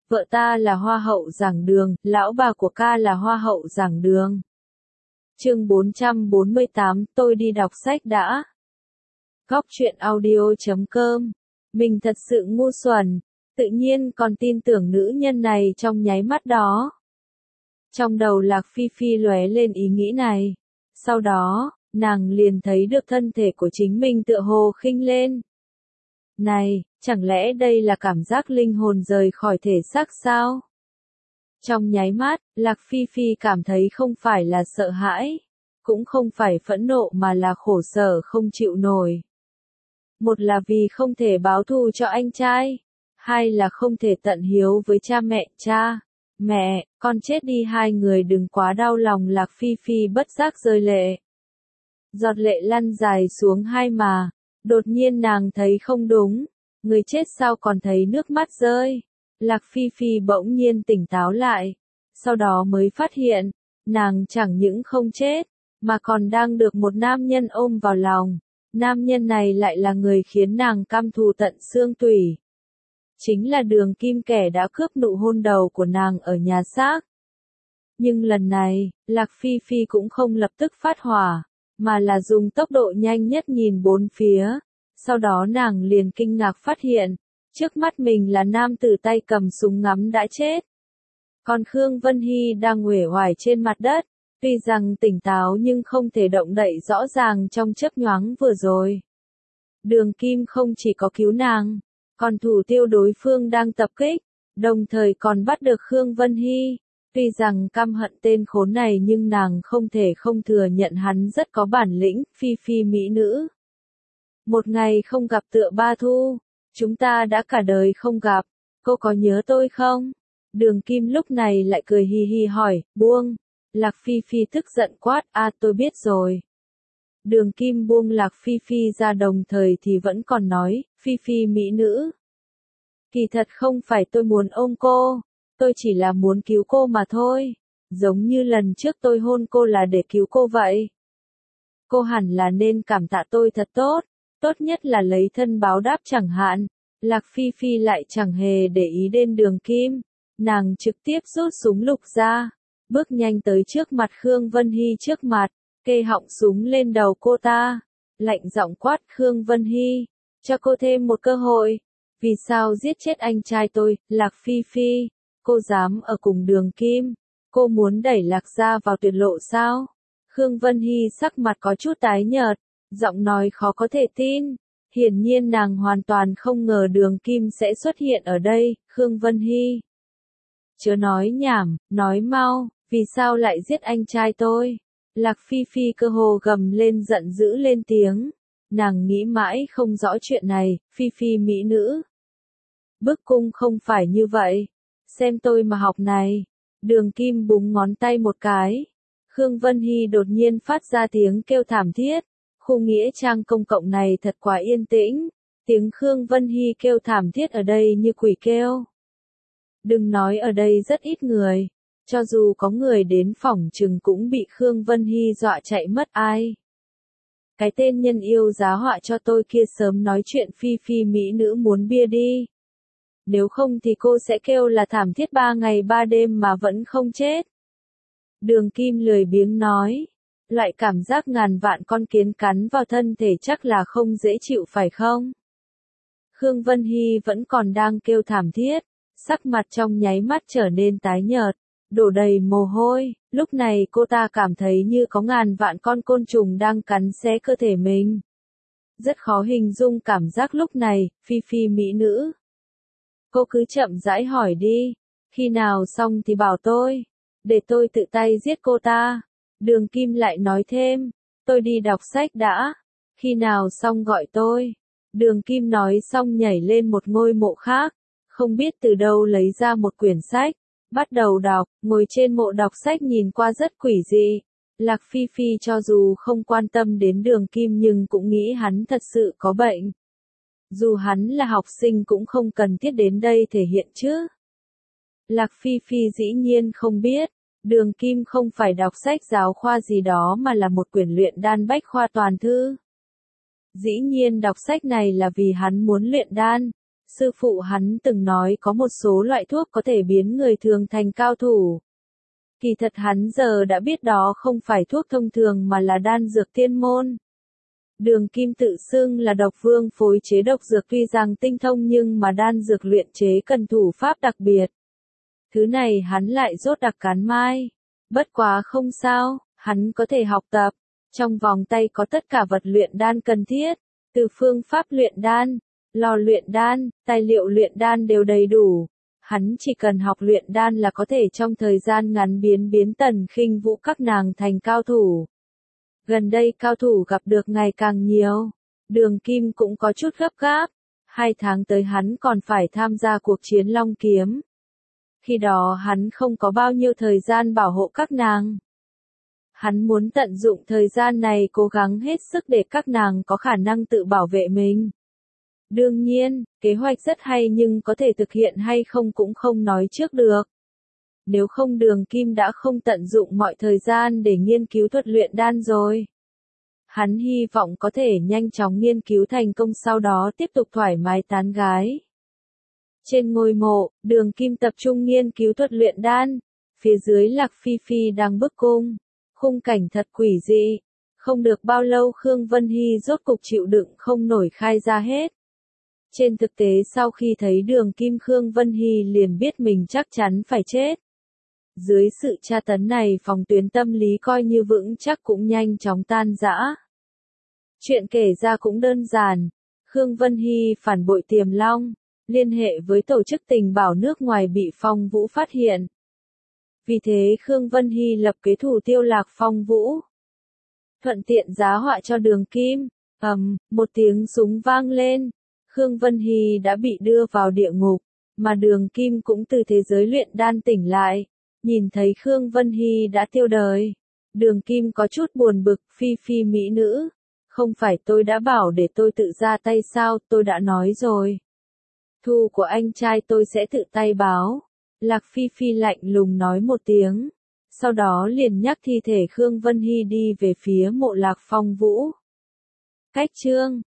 vợ ta là hoa hậu giảng đường, lão bà của ca là hoa hậu giảng đường. Chương 448, tôi đi đọc sách đã. Góc truyện audio.com. Mình thật sự ngu xuẩn, tự nhiên còn tin tưởng nữ nhân này trong nháy mắt đó. Trong đầu Lạc Phi Phi lóe lên ý nghĩ này. Sau đó, nàng liền thấy được thân thể của chính mình tựa hồ khinh lên. Này, chẳng lẽ đây là cảm giác linh hồn rời khỏi thể xác sao? Trong nháy mắt, Lạc Phi Phi cảm thấy không phải là sợ hãi, cũng không phải phẫn nộ mà là khổ sở không chịu nổi. Một là vì không thể báo thù cho anh trai, hai là không thể tận hiếu với cha mẹ. Cha, mẹ, con chết đi, hai người đừng quá đau lòng. Lạc Phi Phi bất giác rơi lệ. Giọt lệ lăn dài xuống hai má, đột nhiên nàng thấy không đúng, người chết sao còn thấy nước mắt rơi. Lạc Phi Phi bỗng nhiên tỉnh táo lại, sau đó mới phát hiện, nàng chẳng những không chết, mà còn đang được một nam nhân ôm vào lòng. Nam nhân này lại là người khiến nàng căm thù tận xương tủy. Chính là Đường Kim, kẻ đã cướp nụ hôn đầu của nàng ở nhà xác. Nhưng lần này, Lạc Phi Phi cũng không lập tức phát hỏa, mà là dùng tốc độ nhanh nhất nhìn bốn phía. Sau đó nàng liền kinh ngạc phát hiện, trước mắt mình là nam tử tay cầm súng ngắm đã chết. Còn Khương Vân Hy đang uể oải trên mặt đất, tuy rằng tỉnh táo nhưng không thể động đậy rõ ràng trong chớp nhoáng vừa rồi. Đường Kim không chỉ có cứu nàng, còn thủ tiêu đối phương đang tập kích, đồng thời còn bắt được Khương Vân Hy. Tuy rằng căm hận tên khốn này nhưng nàng không thể không thừa nhận hắn rất có bản lĩnh. Phi Phi mỹ nữ. Một ngày không gặp tựa ba thu, chúng ta đã cả đời không gặp, cô có nhớ tôi không? Đường Kim lúc này lại cười hi hi hỏi, buông. Lạc Phi Phi tức giận quát, tôi biết rồi. Đường Kim buông Lạc Phi Phi ra, đồng thời thì vẫn còn nói, Phi Phi mỹ nữ. Kỳ thật không phải tôi muốn ôm cô, tôi chỉ là muốn cứu cô mà thôi, giống như lần trước tôi hôn cô là để cứu cô vậy. Cô hẳn là nên cảm tạ tôi thật tốt, tốt nhất là lấy thân báo đáp chẳng hạn. Lạc Phi Phi lại chẳng hề để ý đến Đường Kim, nàng trực tiếp rút súng lục ra, bước nhanh tới trước mặt Khương Vân Hy trước mặt, kê họng súng lên đầu cô ta, lạnh giọng quát, Khương Vân Hy, cho cô thêm một cơ hội. Vì sao giết chết anh trai tôi? Lạc Phi Phi, cô dám ở cùng Đường Kim, cô muốn đẩy Lạc gia vào tuyệt lộ sao? Khương Vân Hy sắc mặt có chút tái nhợt, giọng nói khó có thể tin. Hiển nhiên nàng hoàn toàn không ngờ Đường Kim sẽ xuất hiện ở đây. Khương Vân Hy, chớ nói nhảm, nói mau, vì sao lại giết anh trai tôi? Lạc Phi Phi cơ hồ gầm lên giận dữ lên tiếng. Nàng nghĩ mãi không rõ chuyện này. Phi Phi mỹ nữ, bức cung không phải như vậy, xem tôi mà học này. Đường Kim búng ngón tay một cái. Khương Vân Hy đột nhiên phát ra tiếng kêu thảm thiết. Khu nghĩa trang công cộng này thật quá yên tĩnh, tiếng Khương Vân Hy kêu thảm thiết ở đây như quỷ kêu. Đừng nói ở đây rất ít người, cho dù có người đến phỏng chừng cũng bị Khương Vân Hy dọa chạy mất. Ai? Cái tên nhân yêu giá họa cho tôi kia sớm nói chuyện Phi Phi mỹ nữ muốn bia đi. Nếu không thì cô sẽ kêu là thảm thiết 3 ngày 3 đêm mà vẫn không chết. Đường Kim lười biếng nói. Loại cảm giác ngàn vạn con kiến cắn vào thân thể chắc là không dễ chịu phải không? Khương Vân Hy vẫn còn đang kêu thảm thiết, sắc mặt trong nháy mắt trở nên tái nhợt, đổ đầy mồ hôi. Lúc này cô ta cảm thấy như có ngàn vạn con côn trùng đang cắn xé cơ thể mình. Rất khó hình dung cảm giác lúc này. Phi Phi mỹ nữ, cô cứ chậm rãi hỏi đi, khi nào xong thì bảo tôi, để tôi tự tay giết cô ta. Đường Kim lại nói thêm, tôi đi đọc sách đã, khi nào xong gọi tôi. Đường Kim nói xong nhảy lên một ngôi mộ khác, không biết từ đâu lấy ra một quyển sách, bắt đầu đọc, ngồi trên mộ đọc sách nhìn qua rất quỷ dị. Lạc Phi Phi cho dù không quan tâm đến Đường Kim nhưng cũng nghĩ hắn thật sự có bệnh. Dù hắn là học sinh cũng không cần thiết đến đây thể hiện chứ. Lạc Phi Phi dĩ nhiên không biết, Đường Kim không phải đọc sách giáo khoa gì đó mà là một quyển luyện đan bách khoa toàn thư. Dĩ nhiên đọc sách này là vì hắn muốn luyện đan, Sư phụ hắn từng nói có một số loại thuốc có thể biến người thường thành cao thủ. Kỳ thật hắn giờ đã biết đó không phải thuốc thông thường mà là đan dược tiên môn. Đường Kim tự xưng là độc vương phối chế độc dược tuy rằng tinh thông nhưng mà đan dược luyện chế cần thủ pháp đặc biệt. Thứ này hắn lại rốt đặc cán mai. Bất quá không sao, hắn có thể học tập. Trong vòng tay có tất cả vật luyện đan cần thiết. Từ phương pháp luyện đan, lò luyện đan, tài liệu luyện đan đều đầy đủ. Hắn chỉ cần học luyện đan là có thể trong thời gian ngắn biến Tần Khinh Vũ các nàng thành cao thủ. Gần đây cao thủ gặp được ngày càng nhiều. Đường Kim cũng có chút gấp gáp. 2 tháng tới hắn còn phải tham gia cuộc chiến Long Kiếm. Khi đó hắn không có bao nhiêu thời gian bảo hộ các nàng. Hắn muốn tận dụng thời gian này cố gắng hết sức để các nàng có khả năng tự bảo vệ mình. Đương nhiên, kế hoạch rất hay nhưng có thể thực hiện hay không cũng không nói trước được. Nếu không Đường Kim đã không tận dụng mọi thời gian để nghiên cứu thuật luyện đan rồi. Hắn hy vọng có thể nhanh chóng nghiên cứu thành công sau đó tiếp tục thoải mái tán gái. Trên ngôi mộ, Đường Kim tập trung nghiên cứu thuật luyện đan. Phía dưới Lạc Phi Phi đang bức cung. Khung cảnh thật quỷ dị. Không được bao lâu Khương Vân Hy rốt cục chịu đựng không nổi khai ra hết. Trên thực tế sau khi thấy Đường Kim Khương Vân Hy liền biết mình chắc chắn phải chết. Dưới sự tra tấn này phòng tuyến tâm lý coi như vững chắc cũng nhanh chóng tan rã. Chuyện kể ra cũng đơn giản. Khương Vân Hy phản bội Tiềm Long, liên hệ với tổ chức tình bảo nước ngoài bị Phong Vũ phát hiện. Vì thế Khương Vân Hy lập kế thủ tiêu lạc Phong Vũ. Thuận tiện giá họa cho Đường Kim. Một tiếng súng vang lên. Khương Vân Hy đã bị đưa vào địa ngục, mà Đường Kim cũng từ thế giới luyện đan tỉnh lại. Nhìn thấy Khương Vân Hy đã tiêu đời. Đường Kim có chút buồn bực, Phi Phi mỹ nữ. Không phải tôi đã bảo để tôi tự ra tay sao, tôi đã nói rồi. Thù của anh trai tôi sẽ tự tay báo. Lạc Phi Phi lạnh lùng nói một tiếng. Sau đó liền nhắc thi thể Khương Vân Hy đi về phía mộ Lạc Phong Vũ. Cách chương